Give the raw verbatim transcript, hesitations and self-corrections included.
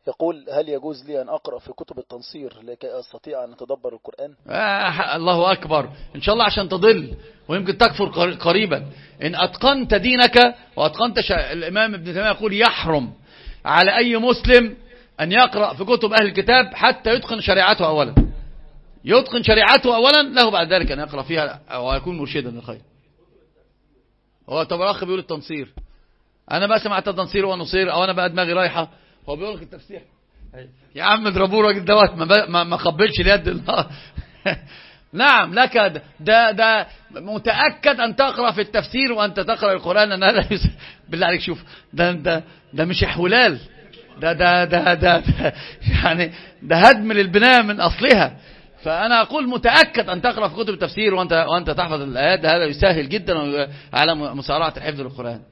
يقول: هل يجوز لي أن أقرأ في كتب التنصير لكي أستطيع أن أتدبر القرآن؟ آه الله أكبر، إن شاء الله عشان تضل ويمكن تكفر قريبا. إن أتقنت دينك وأتقنت شا... الإمام ابن تيمية يقول: يحرم على أي مسلم أن يقرأ في كتب أهل الكتاب حتى يتقن شريعته أولا، يتقن شريعته أولا، له بعد ذلك أن يقرأ فيها أو يكون مرشدا للخير. هو طب الأخ بيقول التنصير، أنا بقى سمعت التنصير ونصير، أو أنا بقى دماغي رايحة. هو بيقول لك التفسير يا عم اضربوه راجل دوت ما ما, ما قبلش اليد الله. نعم لك ده ده متأكد أن تقرأ في التفسير وأنت تقرأ القرآن أن هذا بالله عليك شوف ده ده ده مش احولال، ده ده ده ده, ده يعني ده هدم للبناء من أصلها. فأنا أقول متأكد أن تقرأ في كتب التفسير وأنت وأنت تحفظ الآيات، هذا يسهل جدا على مسارعة الحفظ للقرآن.